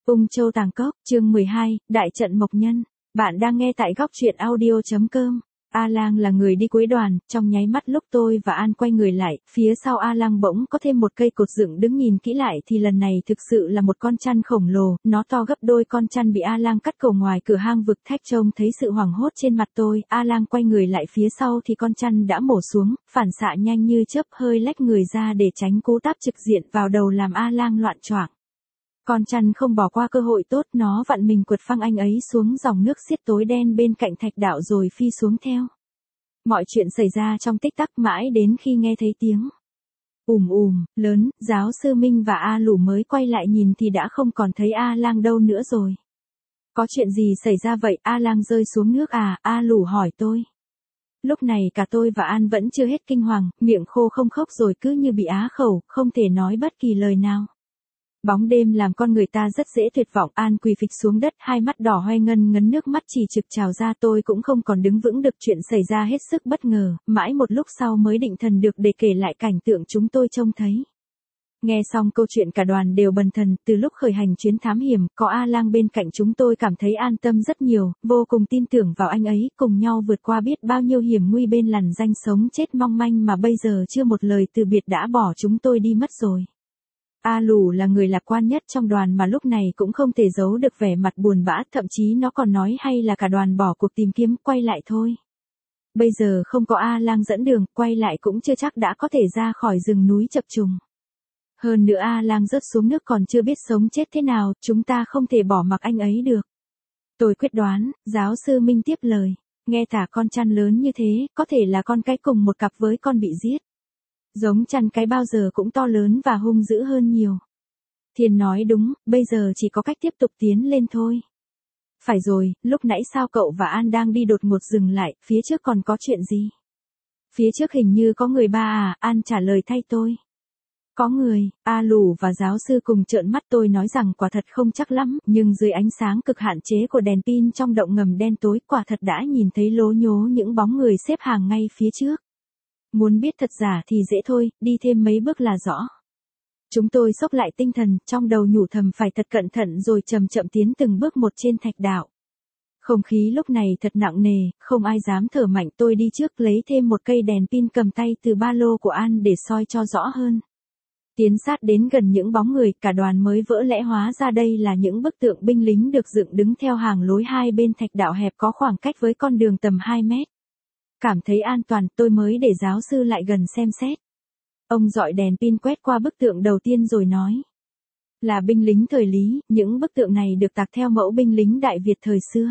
Ung Châu Tàng Cốc, chương 12, Đại trận Mộc Nhân. Bạn đang nghe tại góc truyện audio.com. A Lang là người đi cuối đoàn, trong nháy mắt lúc tôi và An quay người lại, phía sau A Lang bỗng có thêm một cây cột dựng đứng, nhìn kỹ lại thì lần này thực sự là một con chăn khổng lồ, nó to gấp đôi con chăn bị A Lang cắt cổ ngoài cửa hang vực thách. Trông thấy sự hoảng hốt trên mặt tôi, A Lang quay người lại phía sau thì con chăn đã mổ xuống, phản xạ nhanh như chớp hơi lách người ra để tránh cú táp trực diện vào đầu làm A Lang loạn choạng. Con chăn không bỏ qua cơ hội tốt, nó vặn mình quật phăng anh ấy xuống dòng nước xiết tối đen bên cạnh thạch đạo rồi phi xuống theo. Mọi chuyện xảy ra trong tích tắc, mãi đến khi nghe thấy tiếng lớn, giáo sư Minh và A Lũ mới quay lại nhìn thì đã không còn thấy A Lang đâu nữa rồi. Có chuyện gì xảy ra vậy? A Lang rơi xuống nước à? A Lũ hỏi tôi. Lúc này cả tôi và An vẫn chưa hết kinh hoàng, miệng khô không khốc rồi cứ như bị á khẩu, không thể nói bất kỳ lời nào. Bóng đêm làm con người ta rất dễ tuyệt vọng. An quỳ phịch xuống đất, hai mắt đỏ hoe ngân ngấn, nước mắt chỉ trực trào ra. Tôi cũng không còn đứng vững được, chuyện xảy ra hết sức bất ngờ, mãi một lúc sau mới định thần được để kể lại cảnh tượng chúng tôi trông thấy. Nghe xong câu chuyện cả đoàn đều bần thần. Từ lúc khởi hành chuyến thám hiểm, có A Lang bên cạnh chúng tôi cảm thấy an tâm rất nhiều, vô cùng tin tưởng vào anh ấy, cùng nhau vượt qua biết bao nhiêu hiểm nguy bên lằn ranh sống chết mong manh mà bây giờ chưa một lời từ biệt đã bỏ chúng tôi đi mất rồi. A Lũ là người lạc quan nhất trong đoàn mà lúc này cũng không thể giấu được vẻ mặt buồn bã, thậm chí nó còn nói hay là cả đoàn bỏ cuộc tìm kiếm, quay lại thôi. Bây giờ không có A Lang dẫn đường, quay lại cũng chưa chắc đã có thể ra khỏi rừng núi chập trùng. Hơn nữa A Lang rớt xuống nước còn chưa biết sống chết thế nào, chúng ta không thể bỏ mặc anh ấy được. Tôi quyết đoán, giáo sư Minh tiếp lời, nghe thả con chăn lớn như thế, có thể là con cái cùng một cặp với con bị giết. Giống chăn cái bao giờ cũng to lớn và hung dữ hơn nhiều. Thiên nói đúng, bây giờ chỉ có cách tiếp tục tiến lên thôi. Phải rồi, lúc nãy sao cậu và An đang đi đột ngột dừng lại, phía trước còn có chuyện gì? Phía trước hình như có người ba à? An trả lời thay tôi. Có người. A Lũ và giáo sư cùng trợn mắt. Tôi nói rằng quả thật không chắc lắm, nhưng dưới ánh sáng cực hạn chế của đèn pin trong động ngầm đen tối, quả thật đã nhìn thấy lố nhố những bóng người xếp hàng ngay phía trước. Muốn biết thật giả thì dễ thôi, đi thêm mấy bước là rõ. Chúng tôi xốc lại tinh thần, trong đầu nhủ thầm phải thật cẩn thận rồi chậm chậm tiến từng bước một trên thạch đạo. Không khí lúc này thật nặng nề, không ai dám thở mạnh. Tôi đi trước lấy thêm một cây đèn pin cầm tay từ ba lô của An để soi cho rõ hơn. Tiến sát đến gần những bóng người, cả đoàn mới vỡ lẽ hóa ra đây là những bức tượng binh lính được dựng đứng theo hàng lối hai bên thạch đạo hẹp có khoảng cách với con đường tầm 2 mét. Cảm thấy an toàn, tôi mới để giáo sư lại gần xem xét. Ông dọi đèn pin quét qua bức tượng đầu tiên rồi nói. Là binh lính thời Lý, những bức tượng này được tạc theo mẫu binh lính Đại Việt thời xưa.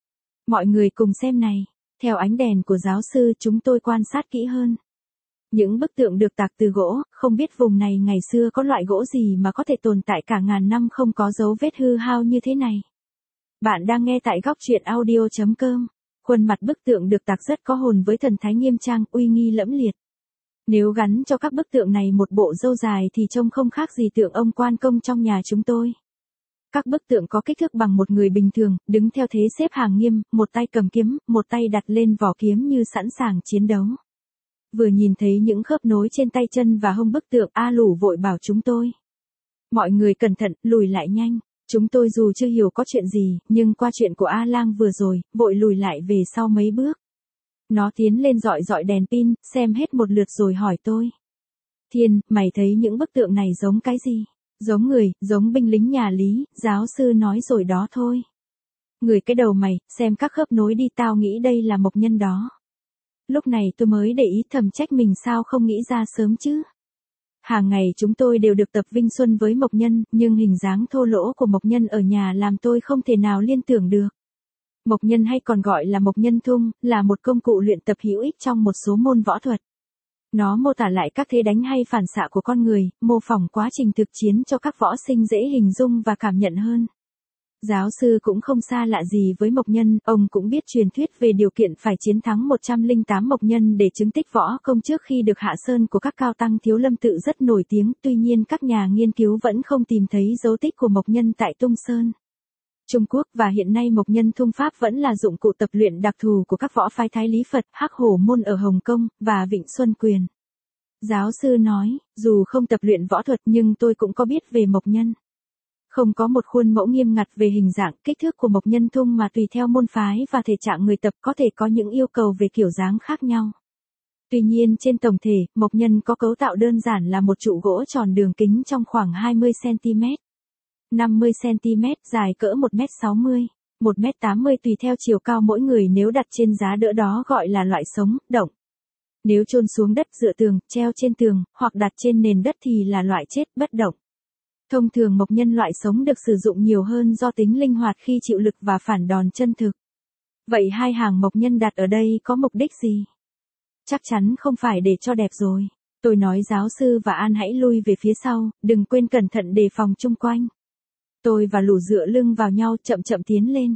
Mọi người cùng xem này. Theo ánh đèn của giáo sư chúng tôi quan sát kỹ hơn. Những bức tượng được tạc từ gỗ, không biết vùng này ngày xưa có loại gỗ gì mà có thể tồn tại cả ngàn năm không có dấu vết hư hao như thế này. Bạn đang nghe tại góc truyện audio.com. Khuôn mặt bức tượng được tạc rất có hồn với thần thái nghiêm trang, uy nghi lẫm liệt. Nếu gắn cho các bức tượng này một bộ râu dài thì trông không khác gì tượng ông quan công trong nhà chúng tôi. Các bức tượng có kích thước bằng một người bình thường, đứng theo thế xếp hàng nghiêm, một tay cầm kiếm, một tay đặt lên vỏ kiếm như sẵn sàng chiến đấu. Vừa nhìn thấy những khớp nối trên tay chân và hông bức tượng, A Lũ vội bảo chúng tôi. Mọi người cẩn thận, lùi lại nhanh. Chúng tôi dù chưa hiểu có chuyện gì, nhưng qua chuyện của A Lang vừa rồi, vội lùi lại về sau mấy bước. Nó tiến lên dọi đèn pin, xem hết một lượt rồi hỏi tôi. Thiên, mày thấy những bức tượng này giống cái gì? Giống người, giống binh lính nhà Lý, giáo sư nói rồi đó thôi. Người cái đầu mày, xem các khớp nối đi, tao nghĩ đây là mộc nhân đó. Lúc này tôi mới để ý, thầm trách mình sao không nghĩ ra sớm chứ. Hàng ngày chúng tôi đều được tập Vinh Xuân với mộc nhân, nhưng hình dáng thô lỗ của mộc nhân ở nhà làm tôi không thể nào liên tưởng được. Mộc nhân hay còn gọi là mộc nhân thung, là một công cụ luyện tập hữu ích trong một số môn võ thuật. Nó mô tả lại các thế đánh hay phản xạ của con người, mô phỏng quá trình thực chiến cho các võ sinh dễ hình dung và cảm nhận hơn. Giáo sư cũng không xa lạ gì với mộc nhân, ông cũng biết truyền thuyết về điều kiện phải chiến thắng 108 mộc nhân để chứng tích võ công trước khi được hạ sơn của các cao tăng Thiếu Lâm Tự rất nổi tiếng, tuy nhiên các nhà nghiên cứu vẫn không tìm thấy dấu tích của mộc nhân tại Tung Sơn, Trung Quốc, và hiện nay mộc nhân thung pháp vẫn là dụng cụ tập luyện đặc thù của các võ phái Thái Lý Phật, Hắc Hổ môn ở Hồng Kông, và Vịnh Xuân Quyền. Giáo sư nói, dù không tập luyện võ thuật nhưng tôi cũng có biết về mộc nhân. Không có một khuôn mẫu nghiêm ngặt về hình dạng, kích thước của mộc nhân thung mà tùy theo môn phái và thể trạng người tập có thể có những yêu cầu về kiểu dáng khác nhau. Tuy nhiên trên tổng thể, mộc nhân có cấu tạo đơn giản là một trụ gỗ tròn đường kính trong khoảng 20cm, 50cm, dài cỡ 1m60, 1m80 tùy theo chiều cao mỗi người, nếu đặt trên giá đỡ đó gọi là loại sống, động. Nếu chôn xuống đất, dựa tường, treo trên tường, hoặc đặt trên nền đất thì là loại chết, bất động. Thông thường mộc nhân loại sống được sử dụng nhiều hơn do tính linh hoạt khi chịu lực và phản đòn chân thực. Vậy hai hàng mộc nhân đặt ở đây có mục đích gì? Chắc chắn không phải để cho đẹp rồi. Tôi nói giáo sư và An hãy lui về phía sau, đừng quên cẩn thận đề phòng chung quanh. Tôi và Lù dựa lưng vào nhau chậm chậm tiến lên.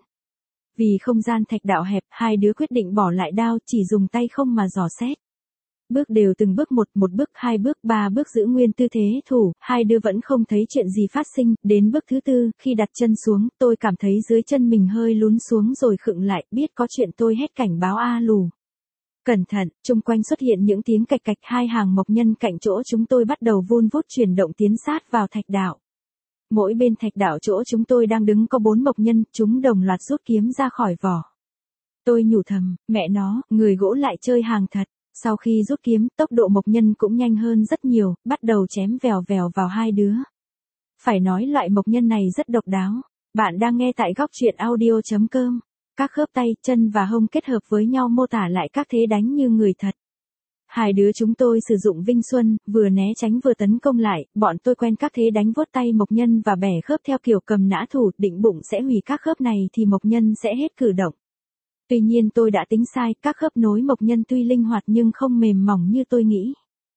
Vì không gian thạch đạo hẹp, hai đứa quyết định bỏ lại đao, chỉ dùng tay không mà dò xét. Bước đều từng bước một bước, hai bước, ba bước giữ nguyên tư thế thủ, hai đứa vẫn không thấy chuyện gì phát sinh, đến bước thứ tư, khi đặt chân xuống, tôi cảm thấy dưới chân mình hơi lún xuống rồi khựng lại, biết có chuyện tôi hét cảnh báo A Lù. Cẩn thận, chung quanh xuất hiện những tiếng cạch cạch, hai hàng mộc nhân cạnh chỗ chúng tôi bắt đầu vun vút chuyển động tiến sát vào thạch đạo. Mỗi bên thạch đạo chỗ chúng tôi đang đứng có 4 mộc nhân, chúng đồng loạt rút kiếm ra khỏi vỏ. Tôi nhủ thầm, mẹ nó, người gỗ lại chơi hàng thật. Sau khi rút kiếm, tốc độ mộc nhân cũng nhanh hơn rất nhiều, bắt đầu chém vèo vèo vào hai đứa. Phải nói loại mộc nhân này rất độc đáo. Bạn đang nghe tại góc truyện audio.com. Các khớp tay, chân và hông kết hợp với nhau mô tả lại các thế đánh như người thật. Hai đứa chúng tôi sử dụng Vinh Xuân, vừa né tránh vừa tấn công lại, bọn tôi quen các thế đánh vuốt tay mộc nhân và bẻ khớp theo kiểu cầm nã thủ, định bụng sẽ hủy các khớp này thì mộc nhân sẽ hết cử động. Tuy nhiên tôi đã tính sai, các khớp nối mộc nhân tuy linh hoạt nhưng không mềm mỏng như tôi nghĩ.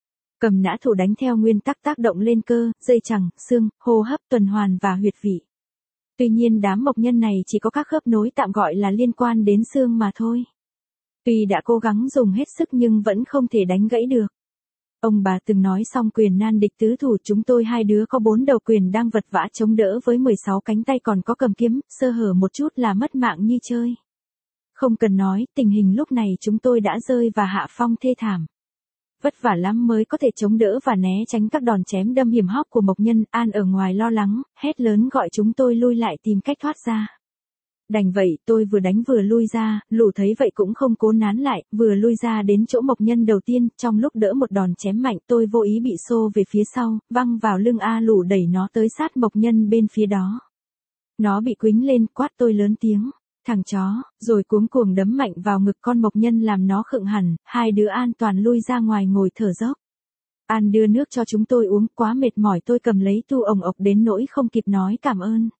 Cầm nã thủ đánh theo nguyên tắc tác động lên cơ, dây chằng, xương, hô hấp, tuần hoàn và huyệt vị. Tuy nhiên đám mộc nhân này chỉ có các khớp nối tạm gọi là liên quan đến xương mà thôi. Tuy đã cố gắng dùng hết sức nhưng vẫn không thể đánh gãy được. Ông bà từng nói xong quyền nan địch tứ thủ, chúng tôi hai đứa có 4 đầu quyền đang vật vã chống đỡ với 16 cánh tay còn có cầm kiếm, sơ hở một chút là mất mạng như chơi. Không cần nói, tình hình lúc này chúng tôi đã rơi và hạ phong thê thảm. Vất vả lắm mới có thể chống đỡ và né tránh các đòn chém đâm hiểm hóc của mộc nhân. An ở ngoài lo lắng, hét lớn gọi chúng tôi lui lại tìm cách thoát ra. Đành vậy, tôi vừa đánh vừa lui ra, Lù thấy vậy cũng không cố nán lại, vừa lui ra đến chỗ mộc nhân đầu tiên, trong lúc đỡ một đòn chém mạnh tôi vô ý bị xô về phía sau, văng vào lưng A Lù đẩy nó tới sát mộc nhân bên phía đó. Nó bị quĩnh lên, quát tôi lớn tiếng. Thằng chó, rồi cuống cuồng đấm mạnh vào ngực con mộc nhân làm nó khựng hẳn, hai đứa an toàn lui ra ngoài ngồi thở dốc. An đưa nước cho chúng tôi uống, quá mệt mỏi tôi cầm lấy tu ồng ộc đến nỗi không kịp nói cảm ơn.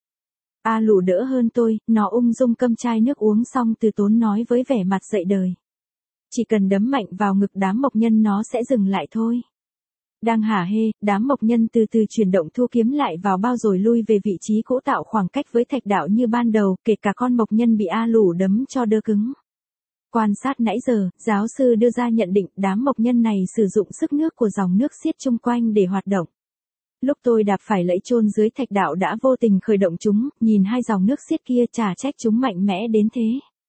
A Lù đỡ hơn tôi, nó ung dung câm chai nước uống xong từ tốn nói với vẻ mặt dậy đời. Chỉ cần đấm mạnh vào ngực đám mộc nhân nó sẽ dừng lại thôi. Đang hả hê, đám mộc nhân từ từ chuyển động thu kiếm lại vào bao rồi lui về vị trí cũ tạo khoảng cách với thạch đạo như ban đầu, kể cả con mộc nhân bị A Lù đấm cho đơ cứng. Quan sát nãy giờ, giáo sư đưa ra nhận định đám mộc nhân này sử dụng sức nước của dòng nước xiết chung quanh để hoạt động. Lúc tôi đạp phải lẫy chôn dưới thạch đạo đã vô tình khởi động chúng, nhìn hai dòng nước xiết kia chả trách chúng mạnh mẽ đến thế.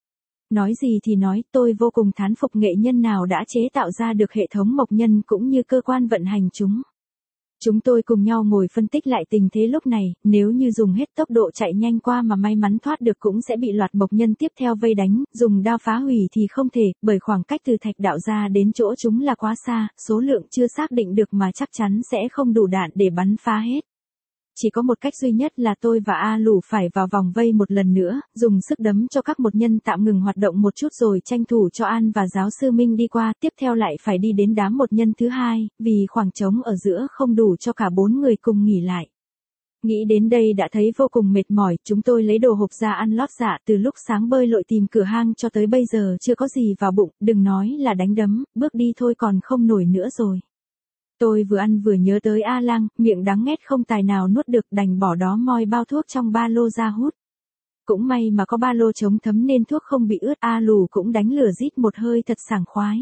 Nói gì thì nói, tôi vô cùng thán phục nghệ nhân nào đã chế tạo ra được hệ thống mộc nhân cũng như cơ quan vận hành chúng. Chúng tôi cùng nhau ngồi phân tích lại tình thế lúc này, nếu như dùng hết tốc độ chạy nhanh qua mà may mắn thoát được cũng sẽ bị loạt mộc nhân tiếp theo vây đánh, dùng đao phá hủy thì không thể, bởi khoảng cách từ thạch đạo ra đến chỗ chúng là quá xa, số lượng chưa xác định được mà chắc chắn sẽ không đủ đạn để bắn phá hết. Chỉ có một cách duy nhất là tôi và A Lù phải vào vòng vây một lần nữa, dùng sức đấm cho các mộc nhân tạm ngừng hoạt động một chút rồi tranh thủ cho An và giáo sư Minh đi qua, tiếp theo lại phải đi đến đám mộc nhân thứ hai, vì khoảng trống ở giữa không đủ cho cả 4 người cùng nghỉ lại. Nghĩ đến đây đã thấy vô cùng mệt mỏi, chúng tôi lấy đồ hộp ra ăn lót dạ, từ lúc sáng bơi lội tìm cửa hang cho tới bây giờ chưa có gì vào bụng, đừng nói là đánh đấm, bước đi thôi còn không nổi nữa rồi. Tôi vừa ăn vừa nhớ tới A Lang, miệng đắng nghét không tài nào nuốt được, đành bỏ đó moi bao thuốc trong ba lô ra hút. Cũng may mà có ba lô chống thấm nên thuốc không bị ướt, A Lù cũng đánh lửa rít một hơi thật sảng khoái.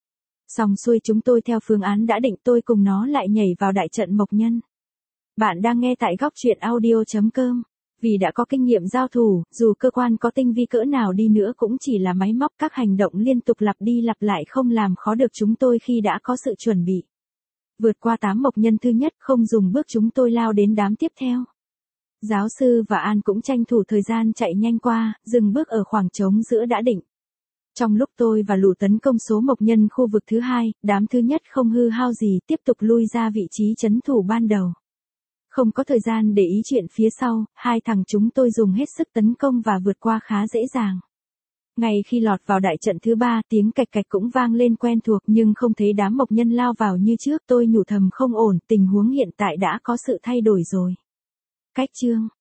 Xong xuôi chúng tôi theo phương án đã định, tôi cùng nó lại nhảy vào đại trận mộc nhân. Bạn đang nghe tại góc truyện audio.com. Vì đã có kinh nghiệm giao thủ, dù cơ quan có tinh vi cỡ nào đi nữa cũng chỉ là máy móc, các hành động liên tục lặp đi lặp lại không làm khó được chúng tôi khi đã có sự chuẩn bị. Vượt qua 8 mộc nhân thứ nhất, không dùng bước chúng tôi lao đến đám tiếp theo. Giáo sư và An cũng tranh thủ thời gian chạy nhanh qua, dừng bước ở khoảng trống giữa đã định. Trong lúc tôi và Lù tấn công số mộc nhân khu vực thứ hai, đám thứ nhất không hư hao gì tiếp tục lui ra vị trí trấn thủ ban đầu. Không có thời gian để ý chuyện phía sau, hai thằng chúng tôi dùng hết sức tấn công và vượt qua khá dễ dàng. Ngay khi lọt vào đại trận thứ ba, tiếng cạch cạch cũng vang lên quen thuộc nhưng không thấy đám mộc nhân lao vào như trước. Tôi nhủ thầm không ổn, tình huống hiện tại đã có sự thay đổi rồi. Cách chương